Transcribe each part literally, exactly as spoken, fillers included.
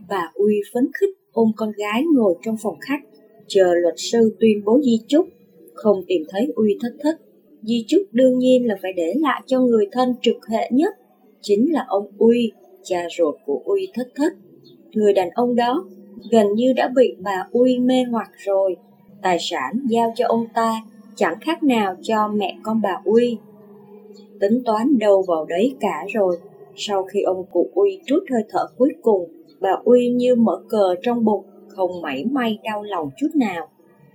Bà Uy phấn khích ôm con gái ngồi trong phòng khách, chờ luật sư tuyên bố di chúc. Không tìm thấy Uy Thất Thất, di chúc đương nhiên là phải để lại cho người thân trực hệ nhất, chính là ông Uy, cha ruột của Uy Thất Thất. Người đàn ông đó gần như đã bị bà Uy mê hoặc rồi. Tài sản giao cho ông ta chẳng khác nào cho mẹ con bà Uy. Tính toán đâu vào đấy cả rồi. Sau khi ông cụ Uy trút hơi thở cuối cùng, bà Uy như mở cờ trong bụng, không mảy may đau lòng chút nào.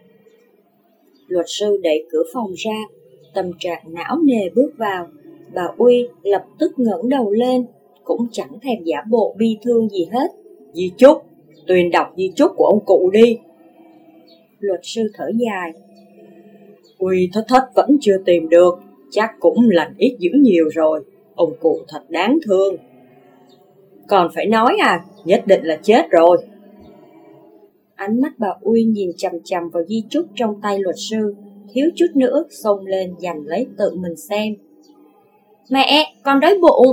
Luật sư đẩy cửa phòng ra, tâm trạng não nề bước vào. Bà Uy lập tức ngẩng đầu lên, cũng chẳng thèm giả bộ bi thương gì hết. Di chúc, tuyên đọc di chúc của ông cụ đi. Luật sư thở dài. Uy Thất Thất vẫn chưa tìm được, chắc cũng lành ít dữ nhiều rồi. Ông cụ thật đáng thương. Còn phải nói à, nhất định là chết rồi. Ánh mắt bà Uy nhìn chằm chằm vào di chúc trong tay luật sư, thiếu chút nữa xông lên giành lấy tự mình xem. Mẹ, con đói bụng.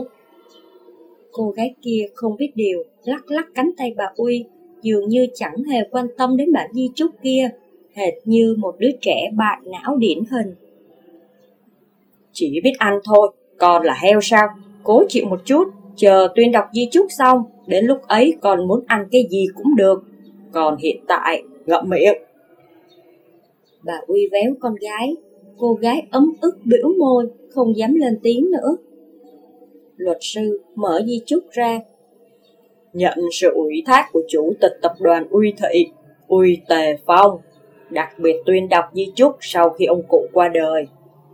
Cô gái kia không biết điều, lắc lắc cánh tay bà Uy, dường như chẳng hề quan tâm đến bản di chúc kia, hệt như một đứa trẻ bại não điển hình. Chỉ biết ăn thôi, con là heo sao? Cố chịu một chút, chờ tuyên đọc di chúc xong, đến lúc ấy con muốn ăn cái gì cũng được. Còn hiện tại, ngậm miệng. Bà Uy véo con gái, cô gái ấm ức biểu môi, không dám lên tiếng nữa. Luật sư mở di chúc ra. Nhận sự ủy thác của chủ tịch tập đoàn Uy Thị, Uy Tề Phong, đặc biệt tuyên đọc di chúc sau khi ông cụ qua đời.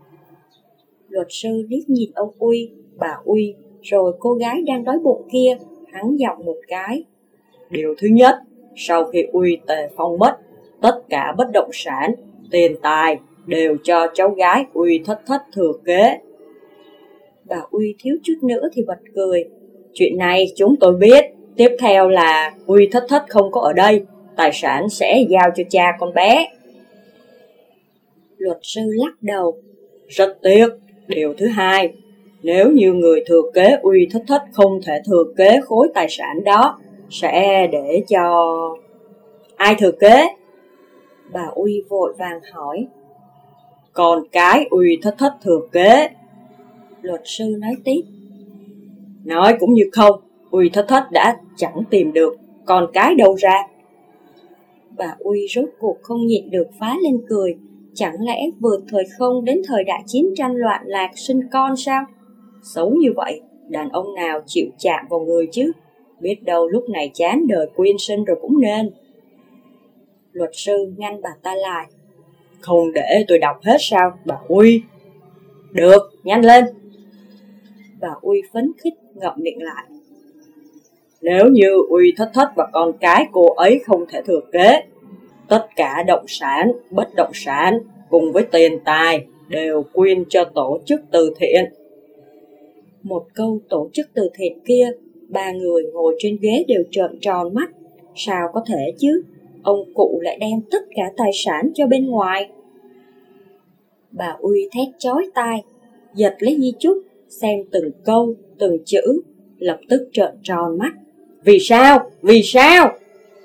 Luật sư liếc nhìn ông Uy, bà Uy, rồi cô gái đang đói bụng kia, hắn giọng một cái. Điều thứ nhất, sau khi Uy Tề Phong mất, tất cả bất động sản, tiền tài đều cho cháu gái Uy Thất Thất thừa kế. Bà Uy thiếu chút nữa thì bật cười. Chuyện này chúng tôi biết. Tiếp theo là Uy Thất Thất không có ở đây, tài sản sẽ giao cho cha con bé. Luật sư lắc đầu. Rất tiếc. Điều thứ hai, nếu như người thừa kế Uy Thất Thất không thể thừa kế khối tài sản đó, sẽ để cho... Ai thừa kế? Bà Uy vội vàng hỏi. Con cái Uy Thất Thất thừa kế. Luật sư nói tiếp. Nói cũng như không, Uy Thất Thất đã chẳng tìm được con cái đâu ra. Bà Uy rốt cuộc không nhịn được phá lên cười. Chẳng lẽ vượt thời không đến thời đại chiến tranh loạn lạc sinh con sao? Xấu như vậy, đàn ông nào chịu chạm vào người chứ? Biết đâu lúc này chán đời quyên sinh rồi cũng nên. Luật sư ngăn bà ta lại. Không để tôi đọc hết sao, bà Uy? Được, nhanh lên. Bà Uy phấn khích ngậm miệng lại. Nếu như Uy Thất Thất và con cái cô ấy không thể thừa kế, tất cả động sản, bất động sản cùng với tiền tài đều quyên cho tổ chức từ thiện. Một câu tổ chức từ thiện kia, ba người ngồi trên ghế đều trợn tròn mắt. Sao có thể chứ? Ông cụ lại đem tất cả tài sản cho bên ngoài. Bà Uy thét chói tai, giật lấy di chúc, xem từng câu, từng chữ, lập tức trợn tròn mắt. Vì sao? Vì sao?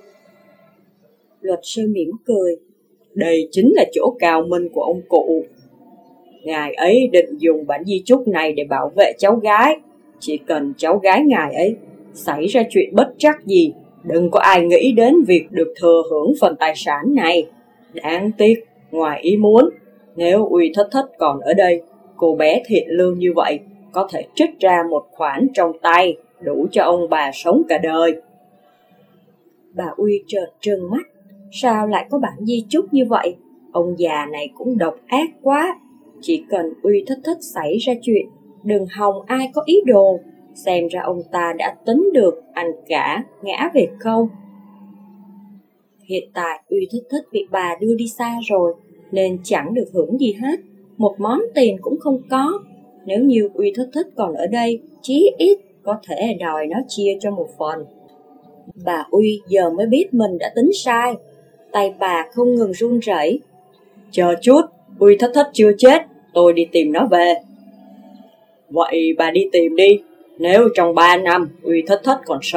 Luật sư mỉm cười. Đây chính là chỗ cao minh của ông cụ. Ngài ấy định dùng bản di chúc này để bảo vệ cháu gái. Chỉ cần cháu gái ngài ấy xảy ra chuyện bất trắc gì, đừng có ai nghĩ đến việc được thừa hưởng phần tài sản này. Đáng tiếc, ngoài ý muốn, nếu Uy Thất Thất còn ở đây, cô bé thiện lương như vậy có thể trích ra một khoản trong tay, đủ cho ông bà sống cả đời. Bà Uy trợn trừng mắt. Sao lại có bản di chúc như vậy? Ông già này cũng độc ác quá. Chỉ cần Uy Thất Thất xảy ra chuyện, đừng hòng ai có ý đồ. Xem ra ông ta đã tính được anh cả ngã về không. Hiện tại Uy Thất Thất bị bà đưa đi xa rồi, nên chẳng được hưởng gì hết. Một món tiền cũng không có. Nếu như Uy Thất Thất còn ở đây, chí ít có thể đòi nó chia cho một phần. Bà Uy giờ mới biết mình đã tính sai. Tay bà không ngừng run rẩy. Chờ chút, Uy Thất Thất chưa chết, tôi đi tìm nó về. Vậy bà đi tìm đi. Nếu trong ba năm Uy Thất Thất còn sống,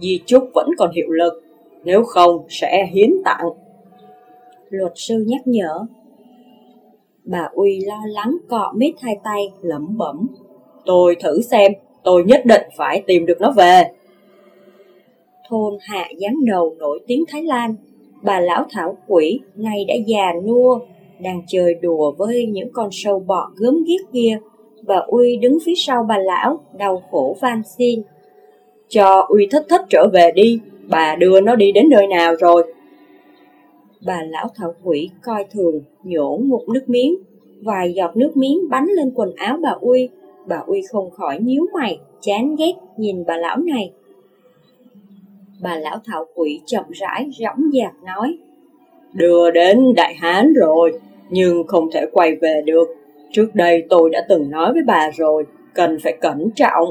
di chúc vẫn còn hiệu lực, nếu không sẽ hiến tặng. Luật sư nhắc nhở. Bà Uy lo lắng cọ mít hai tay, lẩm bẩm. Tôi thử xem, tôi nhất định phải tìm được nó về. Thôn Hạ Giáng Đầu nổi tiếng Thái Lan, bà lão thảo quỷ nay đã già nua, đang chơi đùa với những con sâu bọ gớm ghiếc kia. Bà Uy đứng phía sau bà lão, đau khổ van xin. Cho Uy Thích Thích trở về đi, bà đưa nó đi đến nơi nào rồi? Bà lão thảo quỷ coi thường, nhổ ngụm nước miếng, vài giọt nước miếng bắn lên quần áo bà Uy. Bà Uy không khỏi nhíu mày, chán ghét nhìn bà lão này. Bà lão thảo quỷ chậm rãi rõng rạc nói. Đưa đến Đại Hán rồi, nhưng không thể quay về được. Trước đây tôi đã từng nói với bà rồi, cần phải cẩn trọng.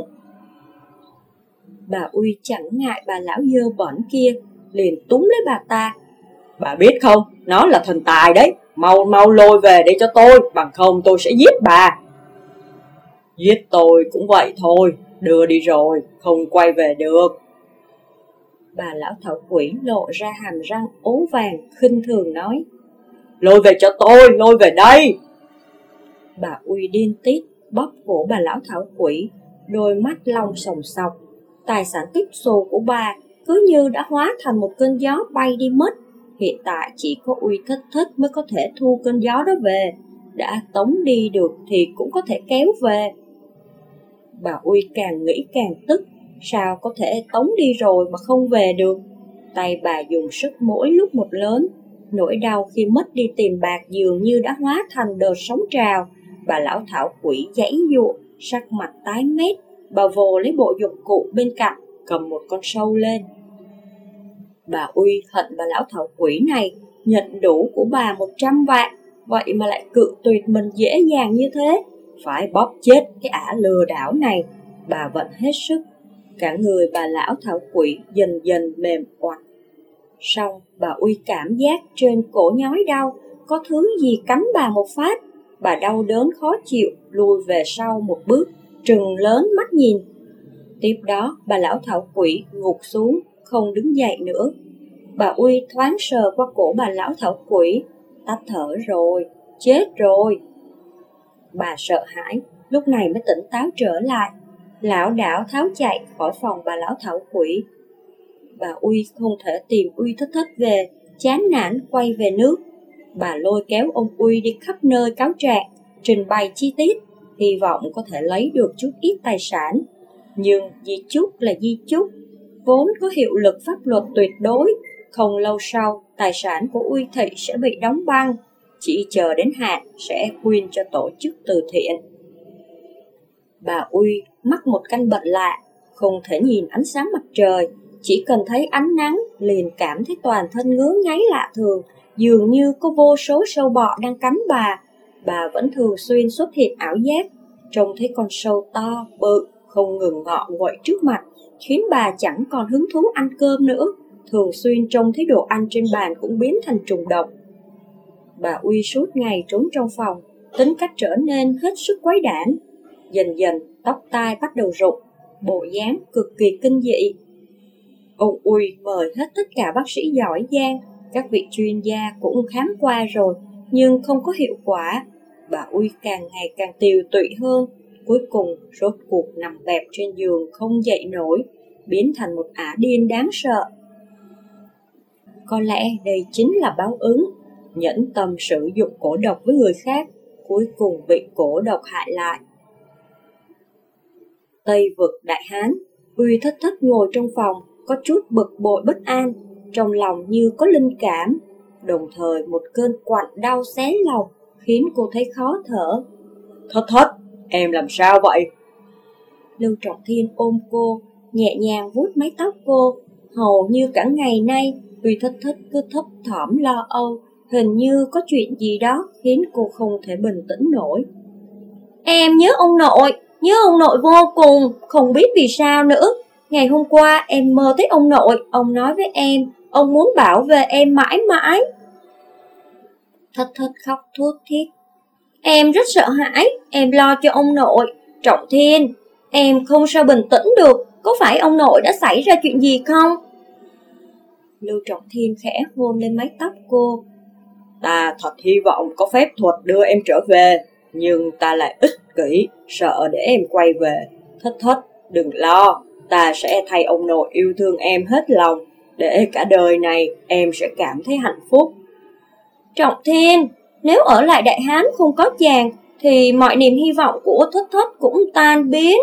Bà Uy chẳng ngại bà lão dơ bẩn kia, liền túm lấy bà ta. Bà biết không, nó là thần tài đấy, mau mau lôi về để cho tôi, bằng không tôi sẽ giết bà. Giết tôi cũng vậy thôi, đưa đi rồi, không quay về được. Bà lão thảo quỷ lộ ra hàm răng ố vàng, khinh thường nói. Lôi về cho tôi, lôi về đây. Bà Uy điên tiết, bóp cổ bà lão thảo quỷ, đôi mắt long sòng sọc. Tài sản tích xù của bà cứ như đã hóa thành một cơn gió bay đi mất. Hiện tại chỉ có Uy Thích Thích mới có thể thu cơn gió đó về. Đã tống đi được thì cũng có thể kéo về. Bà Uy càng nghĩ càng tức. Sao có thể tống đi rồi mà không về được? Tay bà dùng sức mỗi lúc một lớn. Nỗi đau khi mất đi tiền bạc dường như đã hóa thành đợt sóng trào. Bà lão thảo quỷ giãy giụa, sắc mặt tái mét. Bà vồ lấy bộ dụng cụ bên cạnh, cầm một con sâu lên. Bà Uy hận bà lão thảo quỷ này, nhận đủ của bà một trăm vạn, vậy mà lại cự tuyệt mình dễ dàng như thế. Phải bóp chết cái ả lừa đảo này. Bà vận hết sức, cả người bà lão thảo quỷ dần dần mềm oặt. Xong bà Uy cảm giác trên cổ nhói đau, có thứ gì cắn bà một phát. Bà đau đớn khó chịu, lùi về sau một bước, trừng lớn mắt nhìn. Tiếp đó bà lão thảo quỷ gục xuống, không đứng dậy nữa. Bà Uy thoáng sờ qua cổ bà lão thảo quỷ, tắt thở rồi, chết rồi. Bà sợ hãi, lúc này mới tỉnh táo trở lại, lảo đảo tháo chạy khỏi phòng bà lão thảo quỷ. Bà Uy không thể tìm Uy Thích Thích về, chán nản quay về nước. Bà lôi kéo ông Uy đi khắp nơi cáo trạng, trình bày chi tiết, hy vọng có thể lấy được chút ít tài sản. Nhưng di chúc là di chúc, vốn có hiệu lực pháp luật tuyệt đối. Không lâu sau, tài sản của Uy thị sẽ bị đóng băng, chỉ chờ đến hạn sẽ quyên cho tổ chức từ thiện. Bà Uy mắc một căn bệnh lạ, không thể nhìn ánh sáng mặt trời, chỉ cần thấy ánh nắng liền cảm thấy toàn thân ngứa ngáy lạ thường, dường như có vô số sâu bọ đang cắn bà. Bà vẫn thường xuyên xuất hiện ảo giác, trông thấy con sâu to, bự, không ngừng ngọ nguậy trước mặt, khiến bà chẳng còn hứng thú ăn cơm nữa. Thường xuyên trông thấy đồ ăn trên bàn cũng biến thành trùng độc. Bà Uy suốt ngày trốn trong phòng, tính cách trở nên hết sức quái đản. Dần dần tóc tai bắt đầu rụng, bộ dáng cực kỳ kinh dị. Ông Uy mời hết tất cả bác sĩ giỏi giang, các vị chuyên gia cũng khám qua rồi, nhưng không có hiệu quả. Bà Uy càng ngày càng tiều tụy hơn, cuối cùng rốt cuộc nằm bẹp trên giường không dậy nổi, biến thành một ả điên đáng sợ. Có lẽ đây chính là báo ứng, nhẫn tâm sử dụng cổ độc với người khác, cuối cùng bị cổ độc hại lại. Tây vực Đại Hán, Uy Thích Thích ngồi trong phòng, có chút bực bội bất an, trong lòng như có linh cảm, đồng thời một cơn quặn đau xé lòng khiến cô thấy khó thở. Thích Thích, em làm sao vậy? Lưu Trọng Thiên ôm cô, nhẹ nhàng vuốt mái tóc cô. Hầu như cả ngày nay, Uy Thích Thích cứ thấp thỏm lo âu, hình như có chuyện gì đó khiến cô không thể bình tĩnh nổi. Em nhớ ông nội, nhớ ông nội vô cùng, không biết vì sao nữa. Ngày hôm qua em mơ thấy ông nội, ông nói với em, ông muốn bảo vệ em mãi mãi. Thích Thích khóc thút thít. Em rất sợ hãi, em lo cho ông nội. Trọng Thiên, em không sao bình tĩnh được, có phải ông nội đã xảy ra chuyện gì không? Lưu Trọng Thiên khẽ hôn lên mái tóc cô. Ta thật hy vọng có phép thuật đưa em trở về, nhưng ta lại ích kỷ, sợ để em quay về. Thất Thất, đừng lo, ta sẽ thay ông nội yêu thương em hết lòng, để cả đời này em sẽ cảm thấy hạnh phúc. Trọng Thiên, nếu ở lại Đại Hán không có chàng, thì mọi niềm hy vọng của Thất Thất cũng tan biến.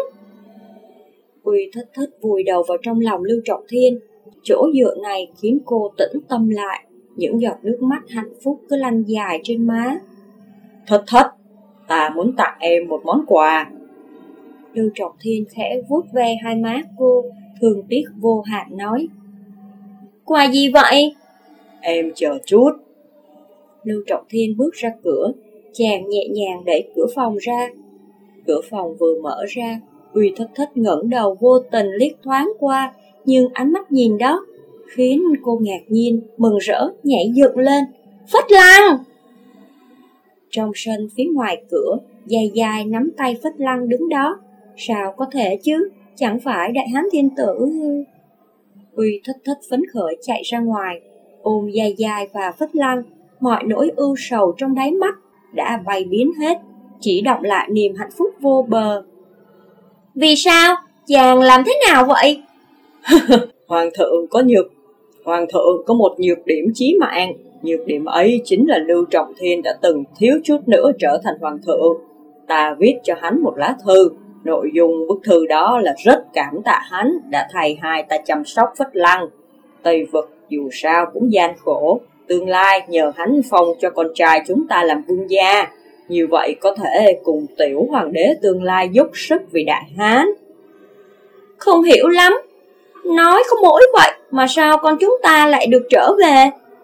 Uy Thất Thất vùi đầu vào trong lòng Lưu Trọng Thiên. Chỗ dựa này khiến cô tĩnh tâm lại, những giọt nước mắt hạnh phúc cứ lăn dài trên má. Thất Thất, ta muốn tặng em một món quà. Lưu Trọng Thiên khẽ vuốt ve hai má cô, thương tiếc vô hạn nói. Quà gì vậy? Em chờ chút. Lưu Trọng Thiên bước ra cửa, chàng nhẹ nhàng đẩy cửa phòng ra. Cửa phòng vừa mở ra, Uy Thất Thất ngẩng đầu vô tình liếc thoáng qua, nhưng ánh mắt nhìn đó khiến cô ngạc nhiên, mừng rỡ, nhảy dựng lên. Phất Lăng! Trong sân phía ngoài cửa, dài dài nắm tay Phất Lăng đứng đó. Sao có thể chứ, chẳng phải Đại Hán Thiên Tử... Uy Thất Thất phấn khởi chạy ra ngoài, ôm dài dài và Phất Lăng, mọi nỗi ưu sầu trong đáy mắt đã bay biến hết, chỉ đọng lại niềm hạnh phúc vô bờ. Vì sao? Chàng làm thế nào vậy? Hoàng thượng có nhược Hoàng thượng có một nhược điểm chí mạng. Nhược điểm ấy chính là Lưu Trọng Thiên đã từng thiếu chút nữa trở thành hoàng thượng. Ta viết cho hắn một lá thư. Nội dung bức thư đó là rất cảm tạ hắn đã thay hai ta chăm sóc Phất Lăng. Tây Vực dù sao cũng gian khổ, tương lai nhờ hắn phong cho con trai chúng ta làm vương gia. Như vậy có thể cùng tiểu hoàng đế tương lai dốc sức vì Đại Hán. Không hiểu lắm. Nói có mỗi vậy mà sao con chúng ta lại được trở về?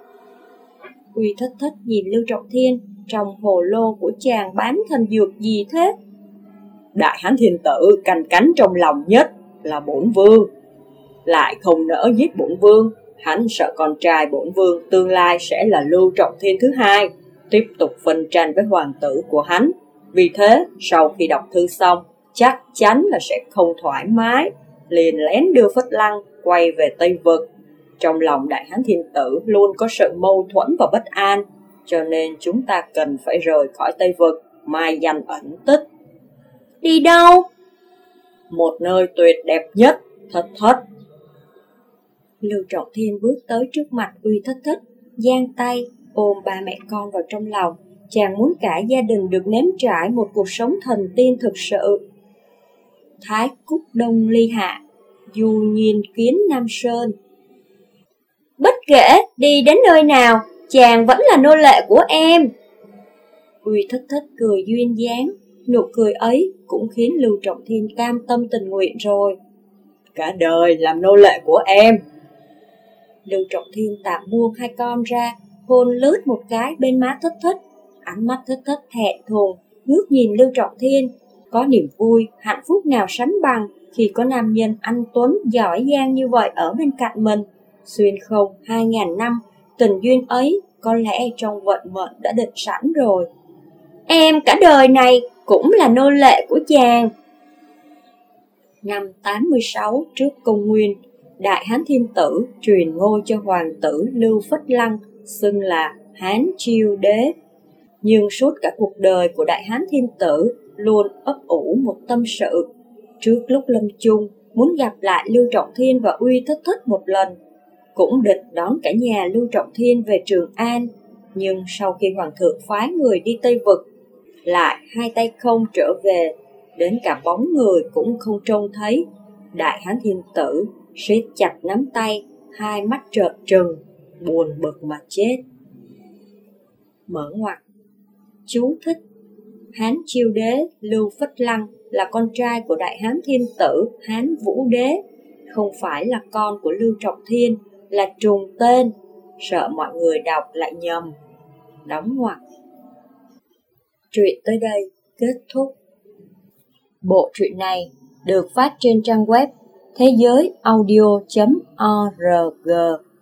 Uy Thất Thất nhìn Lưu Trọng Thiên, trong hồ lô của chàng bán thần dược gì thế? Đại Hán Thiên Tử canh cánh trong lòng nhất là bổn vương, lại không nỡ giết bổn vương. Hắn sợ con trai bổn vương tương lai sẽ là Lưu Trọng Thiên thứ hai, tiếp tục phân tranh với hoàng tử của hắn. Vì thế, sau khi đọc thư xong, chắc chắn là sẽ không thoải mái, liền lén đưa Phất Lăng quay về Tây Vực. Trong lòng Đại Hán Thiên Tử luôn có sự mâu thuẫn và bất an, cho nên chúng ta cần phải rời khỏi Tây Vực, mai danh ẩn tích. Đi đâu? Một nơi tuyệt đẹp nhất, Thất Thất. Lưu Trọng Thiên bước tới trước mặt Uy Thất Thất, giang tay ôm ba mẹ con vào trong lòng. Chàng muốn cả gia đình được nếm trải một cuộc sống thần tiên thực sự. Thái Cúc Đông Ly Hạ, Du Nhiên Kiến Nam Sơn. Bất kể đi đến nơi nào, chàng vẫn là nô lệ của em. Uy Thất Thất cười duyên dáng, nụ cười ấy cũng khiến Lưu Trọng Thiên cam tâm tình nguyện rồi. Cả đời làm nô lệ của em. Lưu Trọng Thiên tạm buông hai con ra, hôn lướt một cái bên má Thất Thất. Ánh mắt Thất Thất thẹn thùng, ngước nhìn Lưu Trọng Thiên. Có niềm vui, hạnh phúc nào sánh bằng khi có nam nhân anh tuấn, giỏi giang như vậy ở bên cạnh mình. Xuyên không hai ngàn năm, tình duyên ấy có lẽ trong vận mệnh đã định sẵn rồi. Em cả đời này cũng là nô lệ của chàng. Năm tám mươi sáu trước công nguyên, Đại Hán Thiên Tử truyền ngôi cho hoàng tử Lưu Phất Lăng, xưng là Hán Chiêu Đế. Nhưng suốt cả cuộc đời của Đại Hán Thiên Tử luôn ấp ủ một tâm sự. Trước lúc lâm chung, muốn gặp lại Lưu Trọng Thiên và Uy Thất Thất một lần, cũng định đón cả nhà Lưu Trọng Thiên về Trường An. Nhưng sau khi hoàng thượng phái người đi Tây Vực, lại hai tay không trở về, đến cả bóng người cũng không trông thấy. Đại Hán Thiên Tử siết chặt nắm tay, hai mắt trợn trừng, buồn bực mà chết. Mở ngoặc. Chú thích: Hán Chiêu Đế Lưu Phất Lăng là con trai của Đại Hán Thiên Tử Hán Vũ Đế, không phải là con của Lưu Trọng Thiên, là trùng tên, sợ mọi người đọc lại nhầm. Đóng ngoặc. Truyện tới đây kết thúc. Bộ truyện này được phát trên trang web thế giới audio chấm org.